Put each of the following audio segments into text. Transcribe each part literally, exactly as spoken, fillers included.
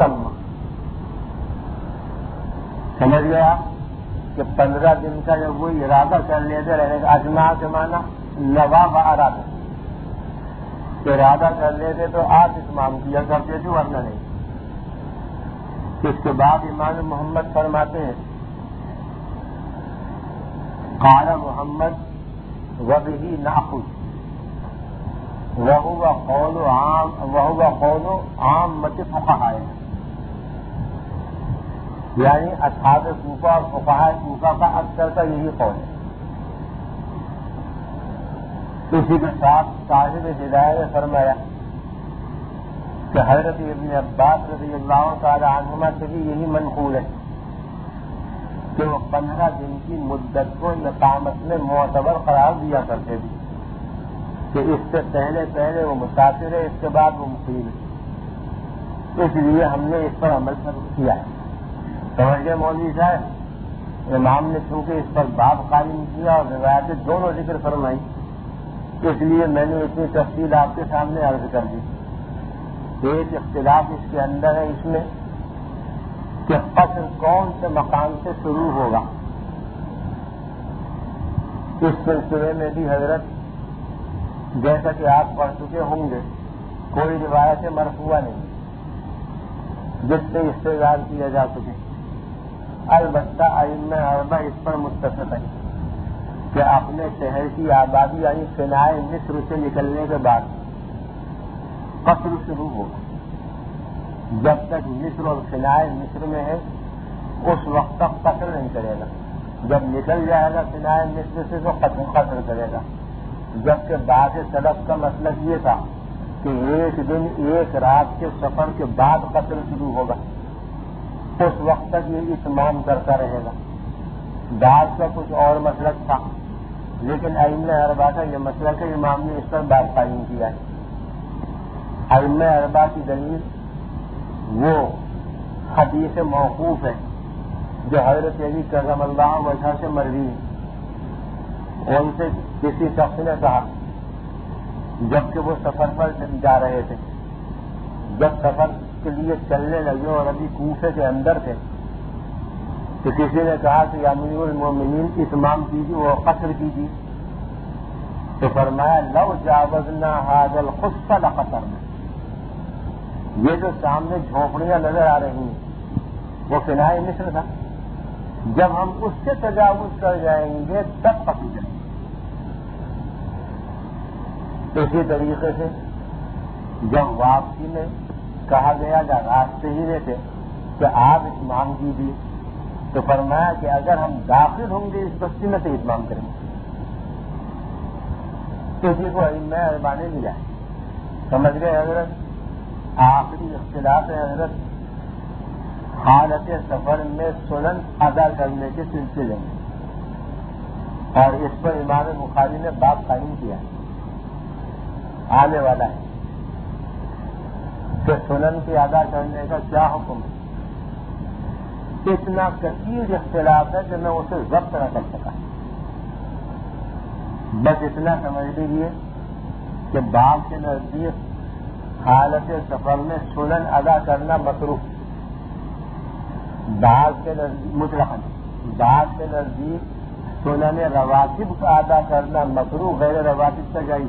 اتم. سمجھ گیا کہ پندرہ دن کا جب وہ ارادہ کر لیتے رہنے کا اجماع کے معنی نوا و ارادہ ارادہ کر لیتے تو آج اتمام کیا کرتے تھے ورنہ نہیں. اس کے بعد امام محمد فرماتے ہیں قال محمد وبه ناخذ وهو قول عام وهو قول عامة فقهاء، یعنی اصحاب کوفہ اور فقہاء کوفہ کا اکثر کا یہی قول ہے. اسی کے ساتھ صاحب ہدایت نے فرمایا کہ حضرت ابن عباس رضی اللہ تعالی عنہما سے بھی یہی منقول ہے کہ وہ پندرہ دن کی مدت کو اقامت میں معتبر قرار دیا کرتے تھے کہ اس سے پہلے پہلے وہ مسافر ہے، اس کے بعد وہ مقیم ہے. اس لیے ہم نے اس پر عمل کیا ہے. سمجھ گئے مولوی صاحب؟ امام نے چونکہ اس پر باب قائم کیا اور روایتیں دونوں ذکر فرمائی، اس لیے میں نے اتنی تفصیل آپ کے سامنے عرض کر دی. ایک اختلاف اس کے اندر ہے اس میں کہ قصر کون سے مقام سے شروع ہوگا. اس سلسلے میں بھی حضرت جیسا کہ آپ پڑھ چکے ہوں گے کوئی روایت مرفوعہ نہیں جس سے استدلال کیا جا سکے. البتہ ائمہ اربعہ اس پر متفق ہے کہ اپنے شہر کی آبادی یعنی فنائے مصر سے نکلنے کے بعد قصر شروع ہوگا. جب تک مصر اور فنائے مصر میں ہے اس وقت تک قصر نہیں کرے گا. جب نکل جائے گا فنائے مصر سے تو قصر قصر کرے گا. جبکہ بعض سلف کا مسلک یہ تھا کہ ایک دن ایک رات کے سفر کے بعد قصر شروع ہوگا، اس وقت تک یہ اتمام کرتا رہے گا. بعض کا کچھ اور مسلک تھا، لیکن ائمہ اربعہ کا یہ مسلک ہے، امام نے اس پر بات قائم کیا ہے. ائمہ اربعہ کی دلیل وہ حدیث موقوف ہے جو حضرت علی کرم اللہ وجہ سے مروی ہے. ان سے کسی شخص نے کہا جبکہ وہ سفر پر جا رہے تھے، جب سفر کے لیے چلنے لگے اور ابھی کوفے کے اندر تھے تو کسی نے کہا کہ امیر المومنین اتمام کیجیے وہ قصر کیجیے. تو فرمایا لو جاوزنا هذا الخص لقصرنا. یہ جو سامنے جھونپڑیاں نظر آ رہی ہیں وہ فنائے مصر تھا، جب ہم اس سے تجاوز کر جائیں گے تب قصر جائیں گے. اسی طریقے سے جب واپسی میں کہا گیا کہ راستے ہی میں تھے کہ آپ اتمام کیجیے تو فرمایا کہ اگر ہم داخل ہوں گے اس بستی میں تو اتمام کریں گے. کسی کو ائمہ اربعہ نے ملا. سمجھ گئے حضرت؟ آخری اختلاف ہے حضرت حالت سفر میں سنن ادا کرنے کے سلسلے میں، اور اس پر امام بخاری نے باب قائم کیا آنے والا ہے کہ سنن کے ادا کرنے کا کیا حکم ہے. اتنا کثیر اختلاف ہے کہ میں اسے ضبط نہ کر سکا. بس اتنا سمجھ لیجیے کہ باب کے نزدیک حالت سفر میں سنن ادا کرنا مکروہ، بعض کے نزدیک مطلقاً، بعض کے نزدیک سنن رواتب کا ادا کرنا مکروہ، غیر رواتب کا جائز.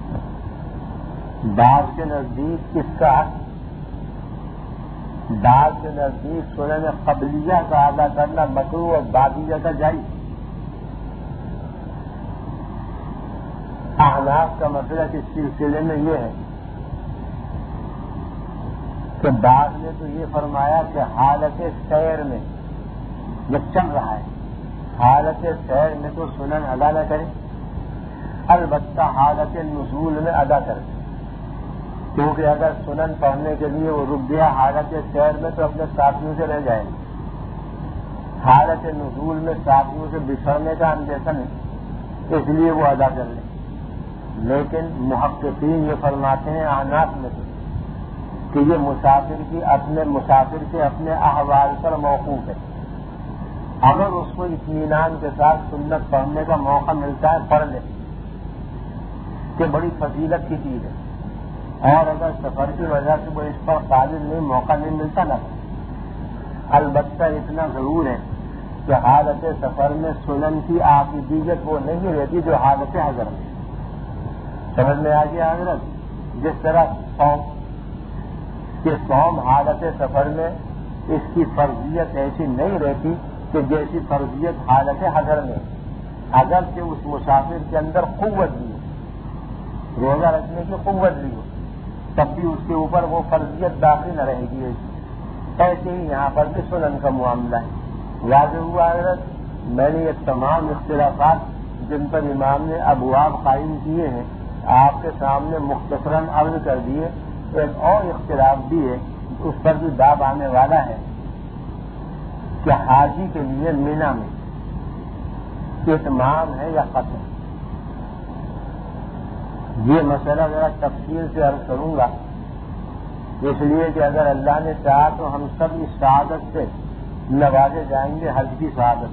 بعض کے نزدیک اس کا بعض کے نزدیک سنن قبلیہ کا ادا کرنا مکروہ اور بعدیہ کا جائز. احناف کا مسئلہ اس سلسلے میں یہ ہے کہ بعض نے تو یہ فرمایا کہ حالت سیر میں جب چل رہا ہے حالت سیر میں تو سنن ادا نہ کرے، البتہ حالت نزول میں ادا کرے، کیونکہ اگر سنن پڑھنے کے لیے وہ رک گیا حالت سیر میں تو اپنے ساتھیوں سے رہ جائے. حالت نزول میں ساتھیوں سے بچھڑنے کا اندیشہ نہیں، اس لیے وہ ادا کر لیں. لیکن محققین یہ فرماتے ہیں احناف میں سے کہ یہ مسافر کی اپنے مسافر کے اپنے احوال پر موقوف ہے. اگر اس کو اطمینان کے ساتھ سنت پڑھنے کا موقع ملتا ہے پڑھ لے کہ بڑی فضیلت کی چیز ہے. اور اگر سفر کی وجہ سے وہ اس پر قادر نہیں، موقع نہیں ملتا نہ. البتہ اتنا ضرور ہے کہ حالت سفر میں سنن کی عاقبیت وہ نہیں رہتی جو حالت حضر میں. سمجھ میں آ گیا حضرت؟ جس طرح قوم کہ قوم حالت سفر میں اس کی فرضیت ایسی نہیں رہتی کہ جیسی فرضیت حالت حضر میں. اگرچہ اس مسافر کے اندر قوت بھی ہو، روزہ رکھنے کی قوت بھی ہو، تب بھی اس کے اوپر وہ فرضیت باقی نہ رہے گی. ایسے ہی یہاں پر بھی سنن کا معاملہ ہے. واضح ہوا حضرت؟ میں نے یہ تمام اختلافات جن پر امام نے ابواب قائم کیے ہیں آپ کے سامنے مختصراً عرض کر دیے. ایک اور اختلاف بھی ہے، اس پر بھی باب آنے والا ہے کہ حاجی کے لیے مینا میں اتمام ہے یا قصر. یہ مسئلہ ذرا تفصیل سے عرض کروں گا، اس لیے کہ اگر اللہ نے چاہا تو ہم سب اس سعادت سے نوازے جائیں گے، حج کی سعادت.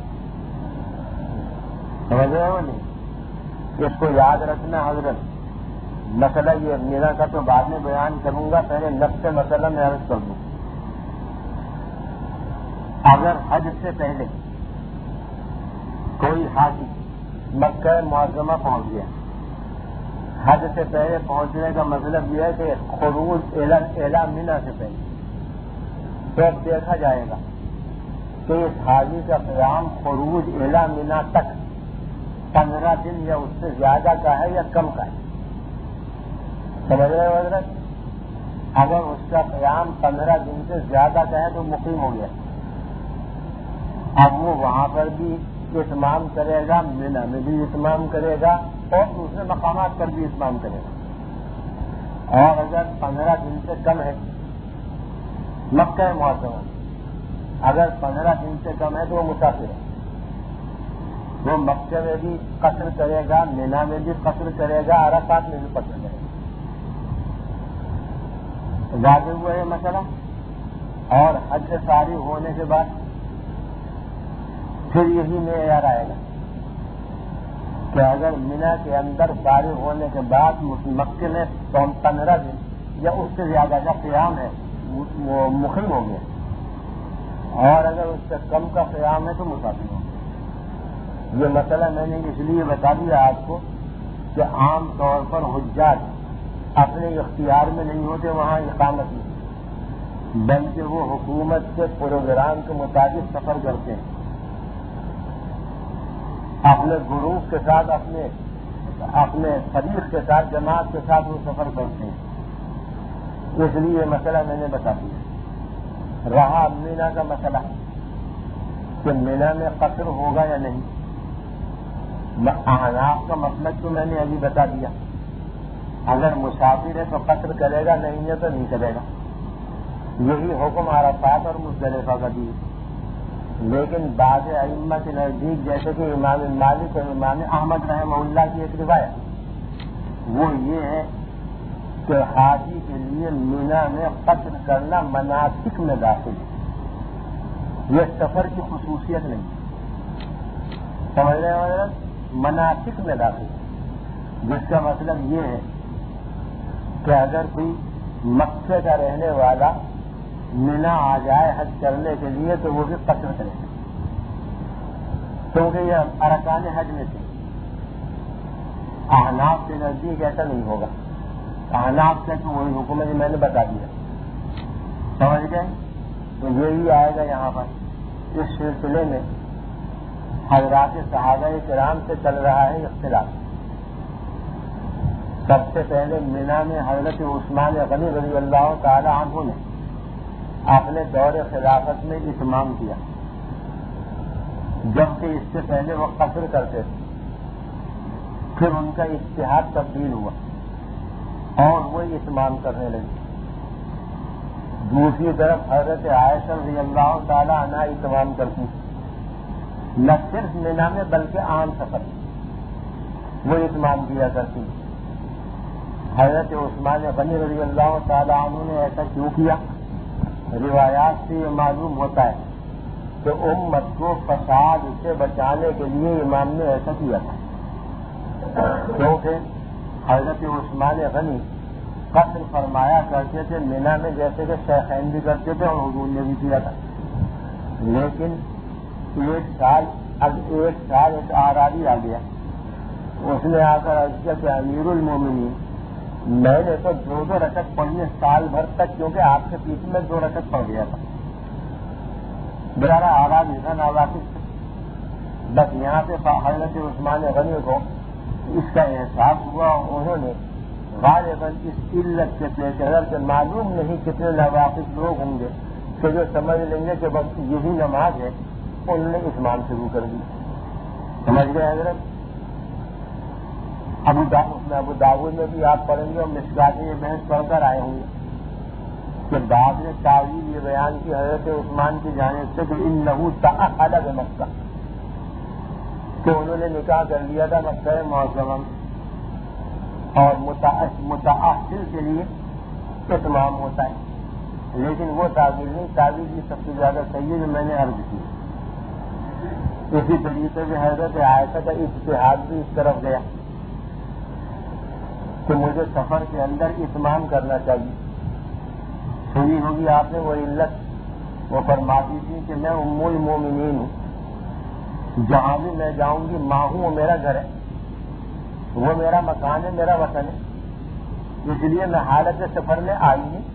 سمجھ رہے ہو نہیں؟ اس کو یاد رکھنا حضرت. مسئلہ یہ میرا کا تو بعد میں بیان کروں گا، پہلے نفس مسئلہ میں عرض کر دوں. اگر حج سے پہلے کوئی حاجی مکہ معظمہ پہنچ گیا، حج سے پہلے پہنچنے کا مطلب یہ ہے کہ خروج اعلیٰ مینا سے پہلے، تو اب دیکھا جائے گا کہ اس حاجی کا قیام خروج اعلیٰ مینا تک پندرہ دن یا اس سے زیادہ کا ہے یا کم کا ہے. سمجھ رہے ہو حضرت؟ اگر اس کا قیام پندرہ دن سے زیادہ کا ہے تو مقیم ہو گیا. اب وہ وہاں پر بھی اتمام کرے گا، مینا میں بھی اتمام کرے گا اور دوسرے مقامات پر بھی اتمام کرے گا. اور اگر پندرہ دن سے کم ہے مکہ معظمہ، اگر پندرہ دن سے کم ہے تو وہ مسافر ہے. وہ مکہ میں بھی قصر کرے گا، مینا میں بھی قصر کرے گا، عرفات میں بھی قصر کرے گا. واضح ہوا ہے مسئلہ. اور حج سے فارغ ہونے کے بعد پھر یہی معیار آئے گا کہ اگر مینا کے اندر فارغ ہونے کے بعد مکے میں پندرہ دن یا اس سے زیادہ کا قیام ہے وہ مقیم ہو گیا، اور اگر اس سے کم کا قیام ہے تو مسافر ہو گیا. یہ مسئلہ میں نے اس لیے بتا دیا آپ کو کہ عام طور پر حجاج اپنے اختیار میں نہیں ہوتے وہاں اقامت میں، بلکہ وہ حکومت کے پروگرام کے مطابق سفر کرتے ہیں. اپنے گروپ کے ساتھ، اپنے اپنے فریق کے ساتھ، جماعت کے ساتھ وہ سفر کرتے ہیں. اس لیے یہ مسئلہ میں نے بتا دیا. رہا مینا کا مسئلہ کہ مینا میں قصر ہوگا یا نہیں. احناف کا مطلب تو میں نے ابھی بتا دیا، اگر مسافر ہے تو قصر کرے گا، نہیں ہے تو نہیں کرے گا. یہی حکم عرفات اور مزدلفہ کا بھی. لیکن بعض ائمہ کے نزدیک جیسے کہ امام مالک اور امام احمد رحمہ اللہ کی ایک روایت وہ یہ ہے کہ حاجی کے لیے مینا میں قصر کرنا مناسک میں داخل ہے. یہ سفر کی خصوصیت نہیں، سمجھ رہے ہیں؟ مناسک میں داخل ہے، جس کا مطلب یہ ہے کہ اگر کوئی مکے کا رہنے والا مینا آ جائے حج کرنے کے لیے تو وہ بھی قصر کرے گا، کیونکہ یہ ارکان حج میں سے. احناف کے نزدیک ایسا نہیں ہوگا. احناف سے تو وہی حکم ہے میں نے بتا دیا. سمجھ گئے؟ تو یہی آئے گا یہاں پر. اس سلسلے میں حضرات صحابہ کرام سے چل رہا ہے اختلاف. سب سے پہلے مینا میں حضرت عثمان غنی رضی اللہ تعالی عنہ نے اپنے دور خلافت میں اتمام کیا، جبکہ اس سے پہلے وہ قصر کرتے تھے. پھر ان کا اجتہاد تبدیل ہوا اور وہ اتمام کرنے لگے. دوسری طرف حضرت عائشہ رضی اللہ تعالی عنہ اتمام کرتی، نہ صرف مینا میں بلکہ عام سفر وہ اتمام کیا کرتی. حضرت عثمان غنی رضی اللہ تعالی عنہ نے ایسا کیوں کیا؟ روایات سے یہ معلوم ہوتا ہے کہ امت کو فساد سے بچانے کے لیے امام نے ایسا کیا تھا، کیونکہ حضرت عثمان غنی قصر فرمایا کرتے تھے مینا میں، جیسے کہ شیخین بھی کرتے تھے اور حضور نے بھی کیا تھا. لیکن ایک سال اب ایک سال ایک آرادی آ گیا، اس نے آ کر عرض کیا کہ امیر المومنین میں نے تو دو دو رکعت پڑھی سال بھر تک، کیونکہ آپ کے پیچھے میں دو رکعت پڑھ گیا تھا. برارا آرادی تھا، ناواقف تھا. بس یہاں سے حضرت عثمان غنی کو اس کا احساس ہوا. انہوں نے غالباً اس علت کے پیش نظر سے معلوم نہیں کتنے ناواقف لوگ ہوں گے کہ جو سمجھ لیں گے کہ بس یہی نماز ہے، انہوں نے اسمان شروع کر دی. سمجھ گئے حضرت؟ ابو داؤد میں ابو داؤد میں بھی آپ پڑھیں گے اور مشکات میں یہ بحث پڑھ کر آئے ہوں گے کہ بعد نے تعویل یہ بیان کی حضرت عثمان کی جانب سے کہ انہو تعہد بمکہ، کہ انہوں نے نکاح کر لیا تھا مکہ معظمہ اور متعہد کے لیے اتمام ہوتا ہے. لیکن وہ تعویل نہیں، تعویل کی سب سے زیادہ صحیح ہے جو میں نے عرض کی. اسی طریقے سے حضرت عائشہ کا اجتہاد بھی اس طرف گیا کہ مجھے سفر کے اندر اتمام کرنا چاہیے. سنی ہوگی آپ نے وہ علت، وہ فرماتی تھی کہ میں ام المومنین ہوں، جہاں بھی میں جاؤں گی ماں ہوں، وہ میرا گھر ہے، وہ میرا مکان ہے، میرا وطن ہے، اس لیے میں حالت سفر میں آئی نہیں،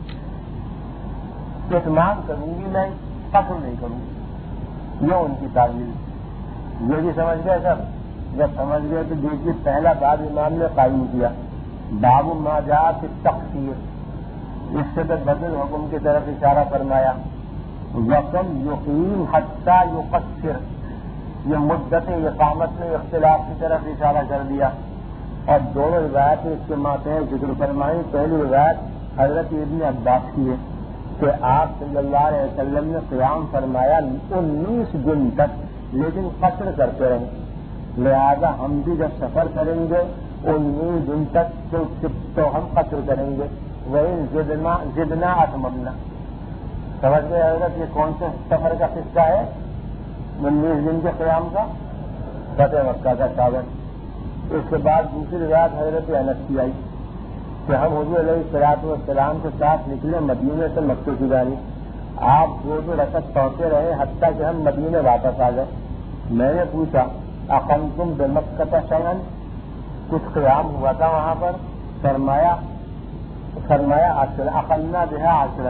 اتمام کروں گی، میں قصر نہیں کروں گی. یہ ان کی تعویل. یہ بھی سمجھ گئے سب؟ جب سمجھ گئے تو دیکھیے پہلا باب امام نے قائم کیا، باب ما جاء فی التقصیر. اس سے تو بدل حکم کی طرف اشارہ فرمایا. وکم یقیم حتی یقصر، یہ مدت اقامت میں اختلاف کی طرف اشارہ کر دیا. اور دونوں روایت اس کے ماتحت ذکر فرمائی. پہلی روایت حضرت ابن عباس کی ہے کہ آپ صلی اللہ علیہ وسلم نے قیام فرمایا انیس دن تک، لیکن قصر کرتے رہے. لہذا ہم بھی جب سفر کریں گے انیس دن تک تو ہم قصر کریں گے. وہی زدنا زدنا اتممنا. سمجھ گئے حضرت یہ کون سے سفر کا قصہ ہے؟ انیس دن کے قیام کا، فتح مکہ کا ساون. اس کے بعد دوسری روایت حضرت انس کی آئی کہ ہم حضور علیہ الصلوۃ والسلام کے ساتھ نکلے مدینے سے مکے کی جانب. آپ دو دو رکعت پڑھتے رہے حتیٰ کہ ہم مدینے واپس آ گئے. میں نے پوچھا اقمتم بمکہ شیئا، کچھ قیام ہوا تھا وہاں پر؟ فرمایا فرمایا عشرا، اقمنا بها عشرا،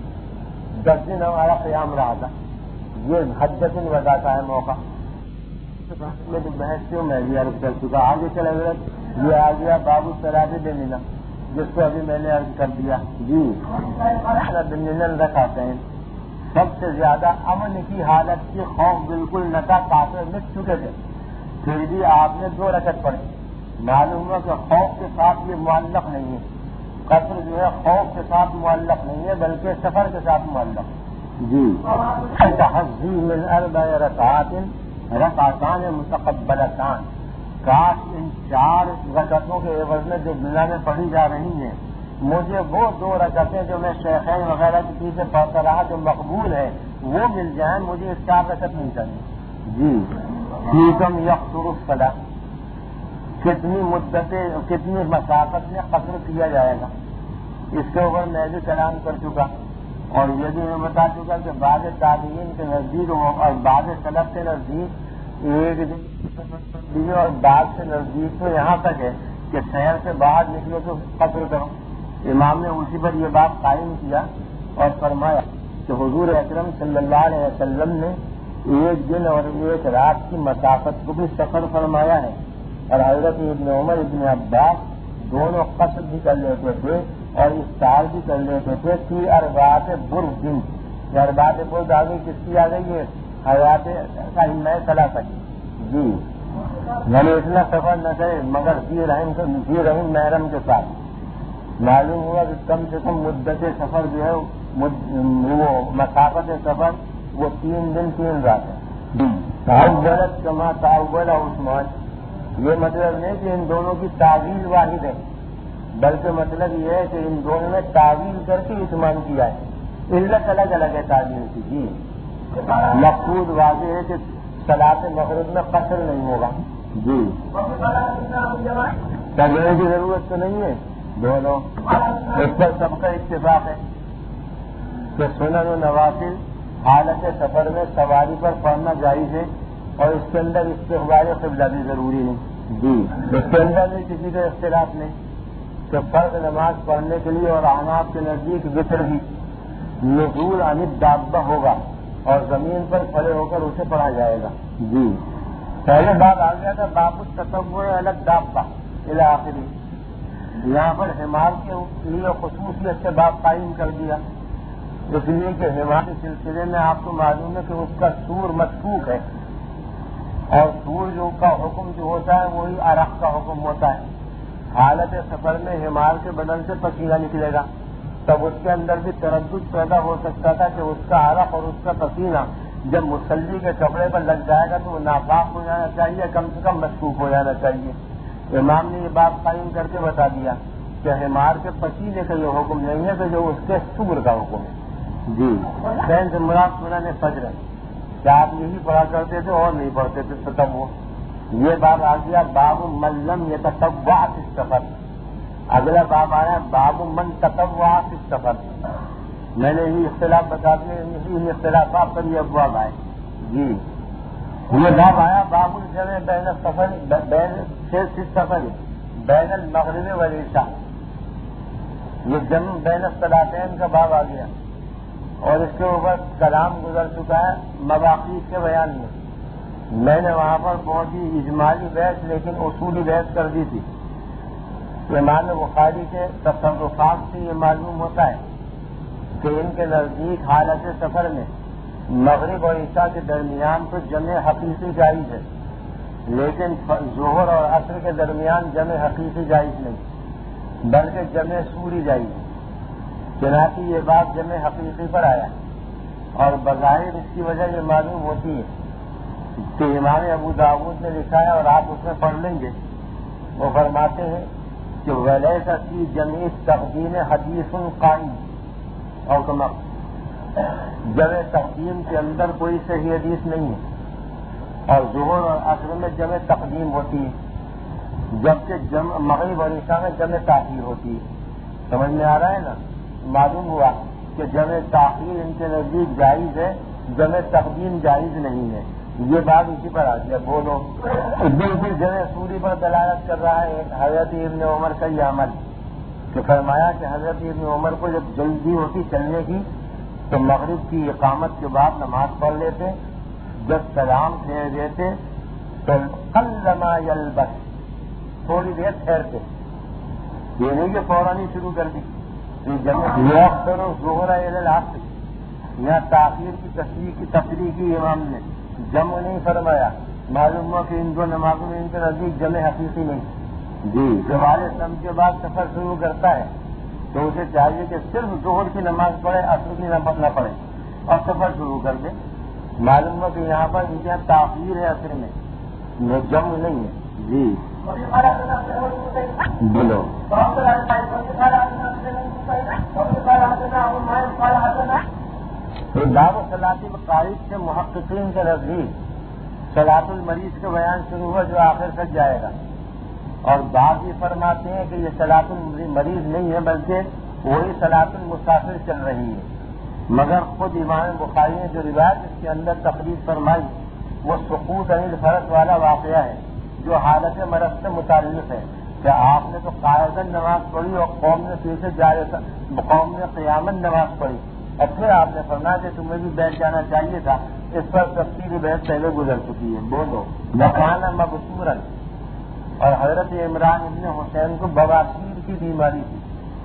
دس دن ہمارا قیام رہا تھا. یہ حجۃ الوداع کا ہے موقع. میں تو بحث کیوں میں بھی عرض کر چکا. آگے چلے حضرت یہ آ گیا باب الصلاۃ بمنی، جس کو ابھی میں نے عرض کر دیا. جی بمنی رکھاتے ہیں سب سے زیادہ امن کی حالت کی، خوف بالکل نہ تھا، کافر مٹ چکے تھے، پھر بھی آپ نے دو رکعت پڑھی. معلوم ہوا کہ خوف کے ساتھ یہ معلق نہیں ہے. قصر جو ہے خوف کے ساتھ معلق نہیں ہے بلکہ سفر کے ساتھ معلق. جی تحزی من اربع رکعات رکعتان متقبلتان، کاش ان چار رکعتوں کے عوض میں جو بنا میں پڑھی جا رہی ہیں مجھے وہ دو رکعتیں جو میں شیخین وغیرہ کی چیزیں پڑھتا رہا جو مقبول ہے وہ مل جائیں، مجھے اس چار رکعت نہیں چاہیے. جی فیکم یقصر الصلاۃ، کتنی مدتیں کتنی مسافت میں قصر کیا جائے گا، اس کے اوپر میں بھی کلام کر چکا. اور یہ بھی میں بتا چکا کہ بعض تابعین کے نزدیک اور بعض سلف کے نزدیک ایک دن اور بعض سے نزدیک تو یہاں تک ہے کہ شہر سے باہر نکلو تو قصر کرو. امام نے اسی پر یہ بات قائم کیا اور فرمایا کہ حضور اکرم صلی اللہ علیہ وسلم نے ایک دن اور ایک رات کی مسافت کو بھی سفر فرمایا ہے. اور حضرت ابن عمر ابن عباس دونوں قصر بھی کر لیتے تھے اور افطار بھی کر لیتے تھے. کی اربعۃ برد، اربعۃ برد آگے کس کی آ گئی ہے؟ حیات میں چلا سکی. جی یعنی اتنا سفر نہ کرے مگر ذی رحم ذی رحم محرم کے ساتھ. معلوم ہوا کہ کم سے کم مدت سفر جو ہے وہ مسافت سفر وہ تین دن تین رات ہے. تعولت کما تعول عثمان، یہ مطلب نہیں کہ ان دونوں کی تعویل واحد ہے بلکہ مطلب یہ ہے کہ ان دونوں میں تعویل کر کے اتمام کیا ہے. علت الگ الگ ہے تعویل کی. جی مقصود واضح ہے کہ صلاۃ مغرب میں قصر نہیں ہوگا. جی تجربے کی ضرورت تو نہیں ہے. دونوں اس پر سب کا اتفاق ہے کہ سنن و نوافل حالت سفر میں سواری پر پڑھنا جائز ہے اور اس کے اندر استقبال قبلہ بھی ضروری نہیں جی اس کے اندر بھی کسی کا اختلاف نہیں کہ فرض نماز پڑھنے کے لیے اور احناف کے نزدیک وطر بھی نزول عن الدابہ ہوگا اور زمین پر کھڑے ہو کر اسے پڑھا جائے گا جی پہلے بات آ گیا تھا باب التطوع الگ دابہ الی آخری یہاں پر حمار کے لیے خصوصیت سے باب قائم کر دیا اس لیے کہ حمار کے سلسلے میں آپ کو معلوم ہے کہ اس کا سور مشکوک ہے اور سور جو کا حکم جو ہوتا ہے وہی عرق کا حکم ہوتا ہے حالت سفر میں حمار کے بدن سے پسینہ نکلے گا تب اس کے اندر بھی تردد پیدا ہو سکتا تھا کہ اس کا عرق اور اس کا پسینہ جب مصلی کے کپڑے پر لگ جائے گا تو وہ ناپاک ہو جانا چاہیے کم سے کم مشکوک ہو جانا چاہیے امام نے یہ بات قائم کر کے بتا دیا کہ حمار کے پسینے کا یہ حکم نہیں ہے کہ جو اس کے سور کا حکم ہے جی سے مراد سنن فجر ہے کیا آپ یہی پڑھا کرتے تھے اور نہیں پڑھتے تھے تطوع یہ باب آ گیا باب من لم یتطوع فی السفر اگلا باب آیا باب من تطوع فی السفر میں نے یہ اختلاف بتا دیا ان اختلافات پر یہ ابواب آئے جی یہ باب آیا باب الجمع بین السفر بین سے سفر بین المغرب والعشاء یہ جمع بین الصلاتین کا باب آ گیا اور اس کے اوپر کلام گزر چکا ہے مواقیت کے بیان میں میں نے وہاں پر بہت ہی اجمالی بحث لیکن اصولی بحث کر دی تھی امام بخاری کے تصرفات سے یہ معلوم ہوتا ہے کہ ان کے نزدیک حالت سفر میں مغرب اور عشاء کے درمیان تو جمع حقیقی جائز ہے لیکن ظہر اور عصر کے درمیان جمع حقیقی جائز نہیں بلکہ جمع سوری جائز ہے چنانچہ یہ بات جمع حقیقی پر آیا اور بظاہر اس کی وجہ یہ معلوم ہوتی ہے کہ امام ابو داؤد نے لکھا ہے اور آپ اس میں پڑھ لیں گے وہ فرماتے ہیں کہ ولیس فی جمع تقدیم حدیث قائم اور کما جمع تقدیم کے اندر کوئی صحیح حدیث نہیں ہے اور ظہر اور عصر میں جمع تقدیم ہوتی ہے جبکہ جمع مغرب اور عشاء میں جمع تاخیر ہوتی ہے سمجھ میں آ رہا ہے نا معلوم ہوا کہ جمع تاخیر ان کے نزدیک جائز ہے جمع تقدیم جائز نہیں ہے یہ بات اسی پر آ گیا بولو بالکل جمع سوری پر دلالت کر رہا ہے حضرت ابن عمر کا یہ عمل کہ فرمایا کہ حضرت ابن عمر کو جب جلدی ہوتی چلنے کی تو مغرب کی اقامت کے بعد نماز پڑھ لیتے جب سلام پھیر دیتے تو قلما یلبس تھوڑی دیر ٹھہرتے یہ نہیں کہ فوراً ہی شروع کر دی ظہر الی العصر یہاں تاخیر کی تصریح کی تفریح کی امام نے جمع نہیں فرمایا معلوم ہوا کہ ان دو نمازوں میں ان کے نزدیک جمع حقیقی نہیں جی جب السلام کے بعد سفر شروع کرتا ہے تو اسے چاہیے کہ صرف ظہر کی نماز پڑھے عصر کی نماز نہ پڑھے اور سفر شروع کر دے معلوم ہوا کہ یہاں پر ان کے یہاں تاخیر ہے عصر میں جمع نہیں ہے جی بولو باب صلاۃ القائد سے محققین کے نزدیک صلاۃ المریض کا بیان شروع ہوا جو آخر تک جائے گا اور بعض یہ فرماتے ہیں کہ یہ صلاۃ المریض نہیں ہے بلکہ وہی صلاۃ المسافر چل رہی ہے مگر خود امام بخاری نے جو روایت اس کے اندر تقریر فرمائی وہ سقوط عن الفرض والا واقعہ ہے جو حالت مرض سے متعلق ہے کہ آپ نے تو قائدن نماز پڑھی اور قوم نے پیچھے جائے قوم نے قیامت نماز پڑھی اور پھر آپ نے فرمایا کہ تمہیں بھی بیٹھ جانا چاہیے تھا اس پر تفصیلی بحث پہلے گزر چکی ہے بولو مکانہ مبصورن اور حضرت عمران ابن حسین کو بواسیر کی بیماری تھی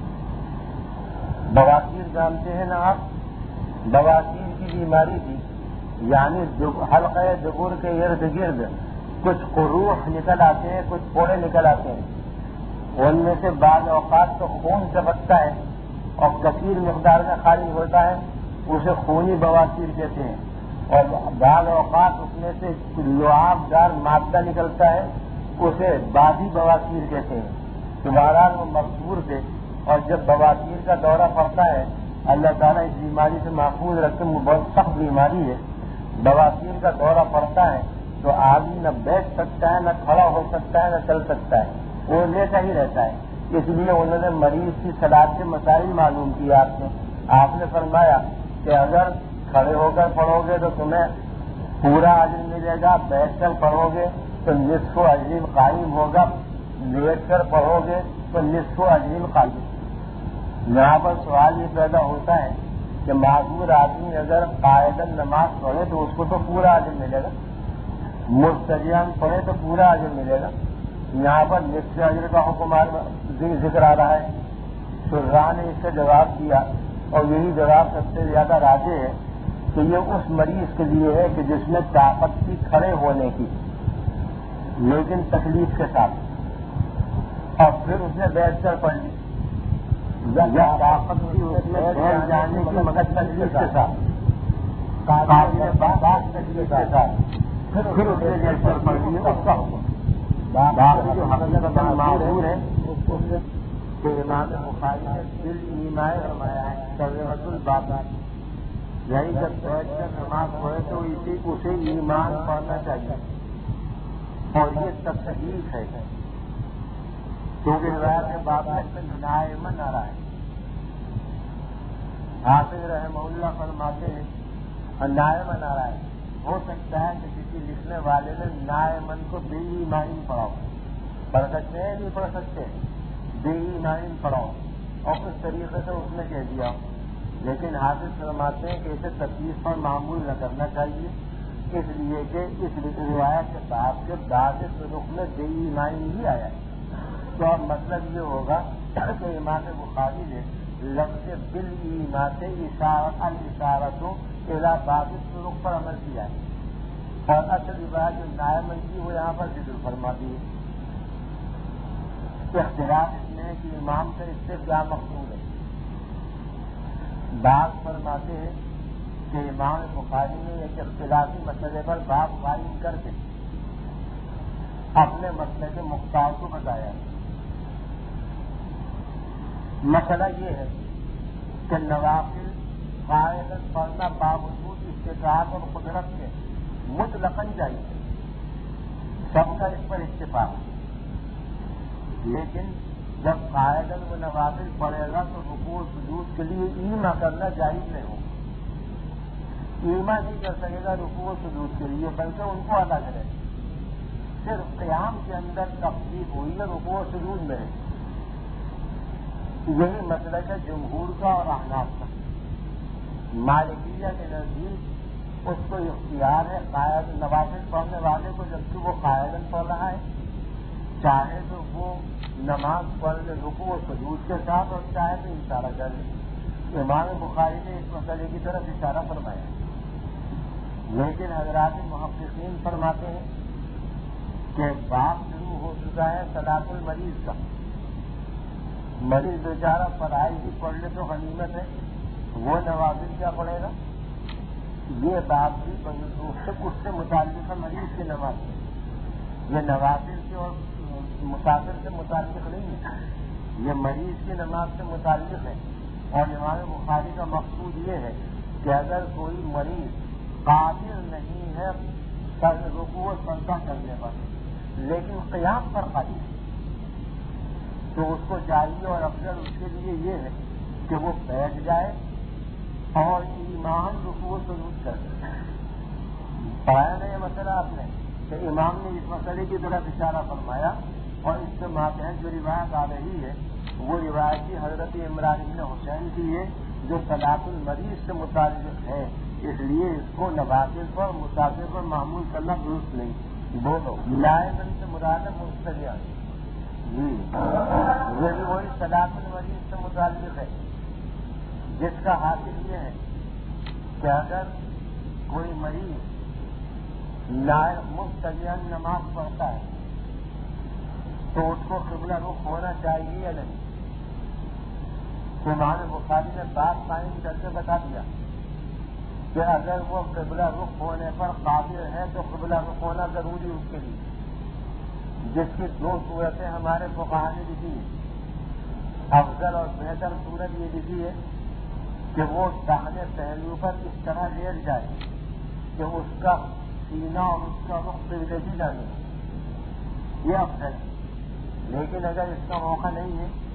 بواسیر جانتے ہیں نا آپ بواسیر کی بیماری تھی یعنی حلقہ دبر کے ارد گرد کچھ قروح نکل آتے ہیں کچھ پھوڑے نکل آتے ہیں ان میں سے بعض اوقات تو خون چمکتا ہے اور کثیر مقدار میں خالی ہوتا ہے اسے خونی بواسیر کہتے ہیں اور بعض اوقات اس میں سے لعاب دار مادہ نکلتا ہے اسے بادی بواسیر کہتے ہیں تو بہرحال وہ مقبور تھے اور جب بواسیر کا دورہ پڑتا ہے اللہ تعالیٰ اس بیماری سے محفوظ رکھتے وہ بہت سخت بیماری ہے بواسیر کا دورہ پڑتا ہے تو آدمی نہ بیٹھ سکتا ہے نہ کھڑا ہو سکتا ہے نہ چل سکتا ہے وہ لیٹا ہی رہتا ہے اس لیے انہوں نے مریض کی صلاۃ کے مسائل معلوم کیے آپ نے آپ نے فرمایا کہ اگر کھڑے ہو کر پڑھو گے تو تمہیں پورا اجر ملے گا، بیٹھ کر پڑھو گے تو نصف اجر قائم ہوگا، لیٹ کر پڑھو گے تو نصف اجر قائم۔ یہاں پر سوال یہ پیدا ہوتا ہے کہ معذور آدمی اگر قاعدن نماز پڑھے تو اس کو تو پورا اجر ملے گا، مستجیان پڑھے تو پورا اجر ملے گا، یہاں پر نصف اجر کا حکم ذکر آ رہا ہے۔ شراح نے اس کا جواب دیا اور یہی جواب سب سے زیادہ راجح ہے کہ یہ اس مریض کے لیے ہے کہ جس میں طاقت تھی کھڑے ہونے کی لیکن تکلیف کے ساتھ، اور پھر اس نے بیٹھ کر پڑھ لی، یا طاقت تھی اس میں بیٹھ جانے کی مگر تکلیف کے ساتھ، قابل بات تکلیف کے ساتھ، پھر اس نے بیٹھ کر پڑھ لی، اس کا حکم۔ باقی جو حقیقت معذور ہے کہ امام بخاری نے دل ایمان فرمایا ہے ترجمۃ الباب، یعنی جب بیٹھ کر نماز پڑھے تو اسی اسے ایمان پڑھنا چاہیے، اور یہ تصحیح ہے کیونکہ روایت کے باب میں نائمن آ رہا ہے۔ حافظ رحمہ اللہ فرماتے ہیں نائمن آ رہا ہے، ہو سکتا ہے کہ کسی لکھنے والے نے نائمن کو بے ایمانی پڑھاؤ، پڑھ سکتے ہیں نہیں پڑھ سکتے، بے ایمانی پڑھاؤ، اور اس طریقے سے اس نے کہہ دیا، لیکن حافظ فرماتے ہیں کہ اسے تفصیل پر معمول نہ کرنا چاہیے، اس لیے کہ اس روایت کے بعد کے بعد رخ میں بے ایمانی ہی آیا ہے۔ تو اب مطلب یہ ہوگا کہ امام بخاری نے لفظ بال ایمات الاشارۃ الی بعض الطرق پر عمل کیا ہے، اور اصل روایت جو نائمن کی وہ یہاں پر ذکر فرما دی ہے۔ اختلاف اس میں ہے کہ امام سے اس سے کیا مقصود ہے۔ بعض فرماتے ہیں کہ امام بخاری نے ایک اختلافی مسئلے پر باب قائم کر کے اپنے مسئلے کے مختار کو بتایا۔ مسئلہ یہ ہے کہ نوافل قاعدۃ پڑھنا باوجود استطاعت اور قدرت کے مطلقاً جائز ہے، سب کا اس پر اتفاق ہے، لیکن جب قاعدۃ وہ نوافل پڑھے گا تو رکوع سجود کے لیے ایما کرنا جائز نہیں ہوگا، ایما نہیں کر سکے گا رکوع سجود کے لیے، بلکہ ان کو ادا کرے گا۔ صرف قیام کے اندر تخفیف ہوئی ہے، رکوع سجود میں ہے۔ یہی مسلک ہے جمہور کا اور احناف کا۔ مالکیہ کے نزدیک اس کو اختیار ہے قائد نوافل پڑھنے والے کو، جبکہ وہ قائدن پڑھ رہا ہے، چاہے تو وہ نماز پڑھ لے رکوع و سجود کے ساتھ، اور چاہے تو اشارہ کر لے۔ امام بخاری نے اس مسئلے کی طرف اشارہ فرمایا، لیکن حضرات محققین فرماتے ہیں کہ باب شروع ہو چکا ہے صلاۃ المریض کا۔ مریض بیچارہ پڑھائی بھی پڑھ لے تو غنیمت ہے، وہ نوافل کیا پڑھے گا؟ یہ باب بھی اس سے متعلق ہے مریض کی نماز سے، یہ نوافل سے اور مسافر سے متعلق نہیں ہے، یہ مریض کی نماز سے متعلق ہے۔ اور امام بخاری کا مقصود یہ ہے کہ اگر کوئی مریض قادر نہیں ہے رکوع سجدہ کرنے پر لیکن قیام پر قادر ہے تو اس کو چاہیے، اور افضل اس کے لیے یہ ہے کہ وہ بیٹھ جائے اور امام رکوع سجود کر دے۔ پڑھایا نا یہ مسئلہ آپ نے کہ امام نے اس مسئلے کی طرف اشارہ فرمایا، اور اس کے ماتحت جو روایت آ رہی ہے وہ روایتی حضرت عمران بن حسین کی ہے جو صلاۃ المریض سے متعلق ہے، اس لیے اس کو نوافل پر مسافر پر معمول کرنا درست نہیں۔ بولو لائمن سے مراد مستجیان، جی یہ بھی وہی صلاۃ المریض سے متعلق ہے جس کا حاصل یہ ہے کہ اگر کوئی مریض مستجیان نماز پڑھتا ہے تو اس کو قبلہ رخ ہونا چاہیے یا نہیں؟ امام بخاری نے بات قائم کر کے بتا دیا کہ اگر وہ قبلہ رخ ہونے پر قادر ہے تو قبلہ رخ ہونا ضروری اس کے لیے، جس کی دو صورتیں ہمارے فقہا نے لکھی ہیں۔ افضل اور بہتر صورت یہ لکھی ہے کہ وہ داہنے پہلو پر اس طرح لیٹ جائے کہ اس کا سینہ اور اس کا رخ قبلے کی جانب، یہ افضل ہے۔ لیکن اگر اس کا موقع نہیں ہے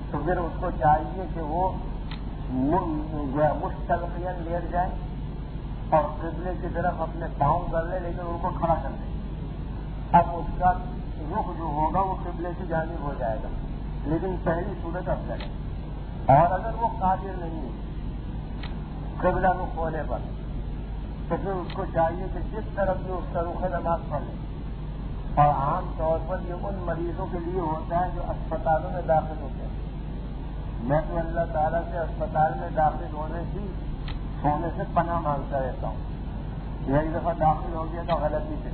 تو پھر اس کو چاہیے کہ وہ مستلقین لیٹ جائے اور قبلے کی طرف اپنے پاؤں کر لے، لیکن ان کو کھڑا کر لے۔ اب اس کا رخ جو ہوگا وہ قبلے کی جانب ہو جائے گا، لیکن پہلی صورت افضل ہے۔ اور اگر وہ قادر نہیں ہے قبلہ رخ ہونے پر، تو پھر اس کو چاہیے کہ جس طرف بھی اس کا رخ نماز پڑھ لے۔ اور عام طور پر یہ ان مریضوں کے لیے ہوتا ہے جو اسپتالوں میں داخل ہوتے ہیں۔ میں تو اللہ تعالیٰ سے اسپتال میں داخل ہونے کی ہونے سے پناہ مانگتا رہتا ہوں۔ ایک دفعہ داخل ہو گیا تو غلطی سے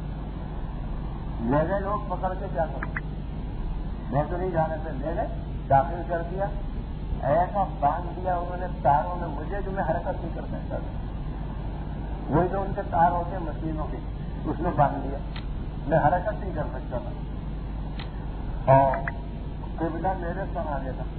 لے گئے لوگ پکڑ کے، کیا کریں، میں تو نہیں جانے سے لے گئے، داخل کر دیا، ایسا باندھ دیا انہوں نے تاروں میں مجھے جو میں حرکت نہیں کر سکتا تھا۔ وہی جو ان کے تار ہوتے ہیں مشینوں کے، اس میں باندھ دیا، میں حرکت نہیں کر سکتا تھا اور قبلہ میرے سامنے تھا۔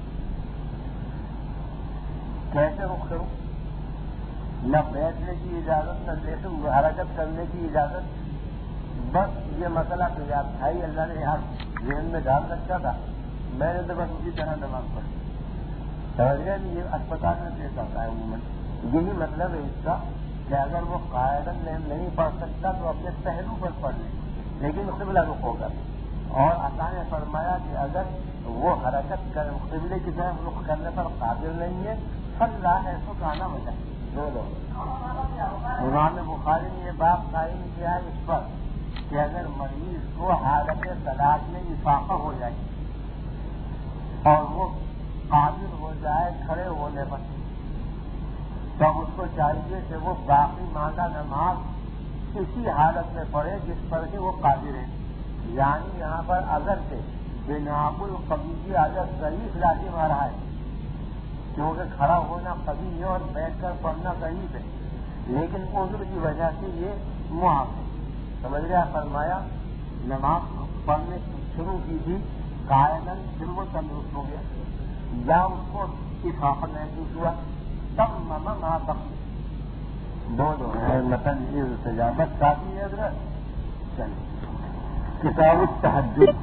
کیسے رخ کروں؟ نہ بیٹھنے کی اجازت، نہ لیٹے حرکت کرنے کی اجازت۔ بس یہ مسئلہ تو یاد تھا ہی، اللہ نے یہاں ذہن میں ڈال رکھا تھا، میں نے تو بس اسی طرح نماز پڑھی۔ سمجھ گئے؟ یہ اسپتال میں پیش آتا ہے عموماً۔ یہی مطلب ہے اس کا کہ اگر وہ قاعدن نہیں پڑھ سکتا تو اپنے پہلو پر پڑھ لے، لیکن قبلہ رخ ہوگا۔ اور آقا نے فرمایا کہ اگر وہ حرکت کر قبلے کی طرف رخ کرنے پر قادر نہیں ہے، اللہ ایسو کہنا بجائے دو لوگ۔ امام بخاری نے یہ بات قائم کیا ہے اس پر کہ اگر مریض کو حالت صلاۃ میں افاقہ ہو جائے اور وہ قادر ہو جائے کھڑے ہونے پر، تو اس کو چاہیے کہ وہ باقی ماندہ نماز اسی حالت میں پڑھے جس پر کہ وہ قادر ہے۔ یعنی یہاں پر اگر سے بناب القبیل اگر ضعیف لازم آ رہا ہے، کیونکہ کھڑا ہونا قبیل ہے اور بیٹھ کر پڑھنا ضعیف ہے، لیکن عذر کی وجہ سے یہ معاف ہے۔ سمجھ گیا؟ فرمایا نماز پڑھنے شروع کی تھی قائداً، پھر وہ تندرست ہو گیا یا اس کو اتفاق محسوس ہوا، تب مما ماں تب بولو متن سجابت کافی ہے حضرت۔ چلیے کتاب التہجد،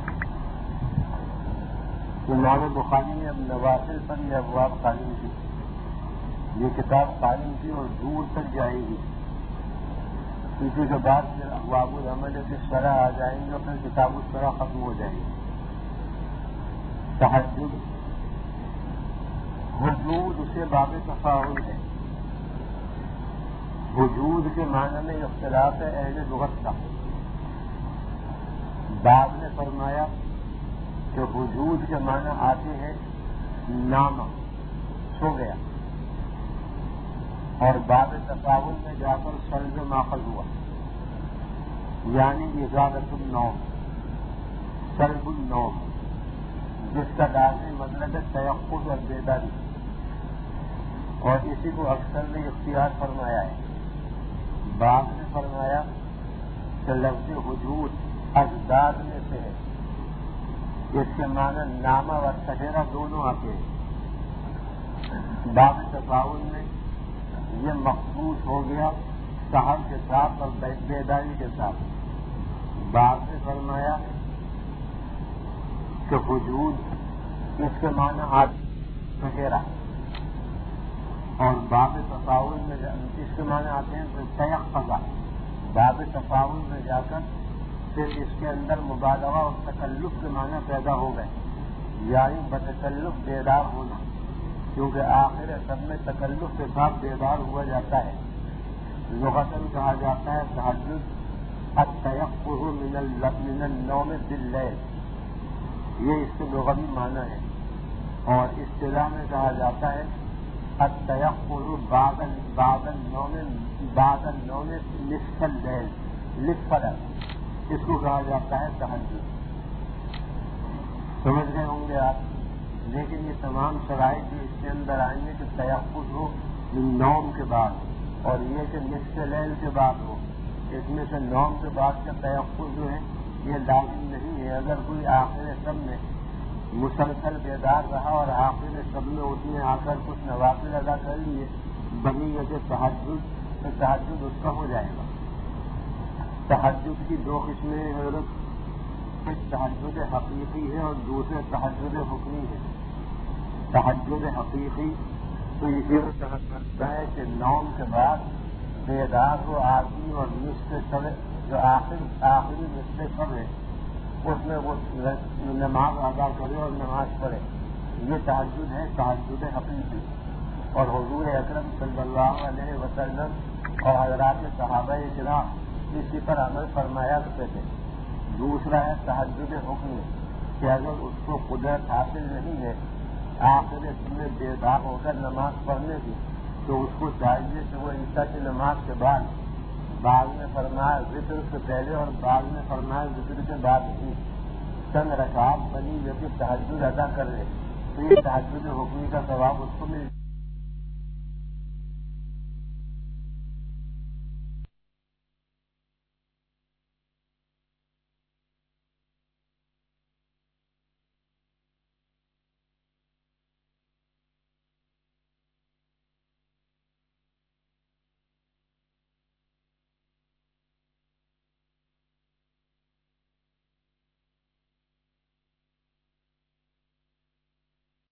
امام بخاری نے اب نوافل پر یہ ابواب قائم کی، یہ کتاب قائم کی اور دور تک جائے گی۔ اسی کے بعد پھر ابواب العمل کے شرح آ جائیں گے، پھر کتاب الشرح ختم ہو جائے گی۔ تہجد وجود اسے باب تفاعل ہے۔ وجود کے معنی میں اختلاف ہے اہل لغت کا۔ بعد نے فرمایا کہ وجود کے معنی آتے ہیں نام، سو گیا، اور باب تفاعل میں جا کر سلب ماخذ ہوا، یعنی ازالت النوم، سلب النوم، جس کا لازمی مطلب ہے تیقظ اور بیداری، اور اسی کو اکثر نے اختیار فرمایا ہے۔ بعد نے فرمایا کہ لفظ وجود ازداد میں سے ہے، جس کے معنی نامہ و سہرا دونوں آتے ہیں۔ باب تفاعل میں یہ مخصوص ہو گیا سحر کے ساتھ اور بیداری کے ساتھ۔ بعد نے فرمایا کہ وجود اس کے معنی آج سہرا، اور باب تفاعل میں اس کے معنی آتے ہیں تو تیقظہ۔ باب تفاعل میں جا کر پھر اس کے اندر مبالغہ اور تکلف کے معنی پیدا ہو گئے، یعنی بتکلف بیدار ہونا، کیونکہ آخر سب میں تکلف کے ساتھ بیدار ہوا جاتا ہے۔ لغتاً کہا جاتا ہے تہجد التیقظ من النوم باللیل، یہ اس کے لغوی معنی ہے، اور اصطلاح میں کہا جاتا ہے التیقظ بعد بعد النوم بعد النوم نصف اللیل، نصف اللیل اس کو کہا جاتا ہے تہجد۔ سمجھ گئے ہوں گے آپ؟ لیکن یہ تمام شرائط جو اس کے اندر آئیں گے کہ تیقظ ہو نوم کے بعد، اور یہ کہ نصف لیل کے بعد ہو، اس میں سے نوم کے بعد کا تیقظ جو ہے یہ لازم نہیں ہے۔ اگر کوئی آخر سب میں مسلسل بیدار رہا اور آخر سب میں اس نے آ کر کچھ نوافل ادا کر لیے بنیت تہجد، تو تہجد اس کا ہو جائے گا۔ تہجد کی دو قسمیں حضرت، ایک تہجد حقیقی ہے اور دوسرے تہجد حکمی ہے۔ تہجد حقیقی تو یہ سمجھتا ہے کہ نوم کے بعد بیدار و آدمی اور نصف سب جو آخر آخری نصف سب ہے اس میں وہ نماز ادا کرے اور نماز پڑھے، یہ تہجد ہے، تہجد حقیقی۔ اور حضور اکرم صلی اللہ علیہ وسلم اور حضرات صحابہ کرام اسی پر عمل فرمایا کرتے تھے۔ دوسرا ہے تہجد حکمی کہ اگر اس کو قدرت حاصل نہیں ہے آخر میں بیدار ہو کر نماز پڑھنے کی تو اس کو چاہیے کہ وہ عشاء کی نماز کے بعد بعد میں فرمایا ذکر سے پہلے اور بعد میں فرمایا ذکر کے بعد ہی چند رکعات بنی جو کہ تہجد ادا کر لے تو یہ تہجد حکمی کا ثواب اس کو مل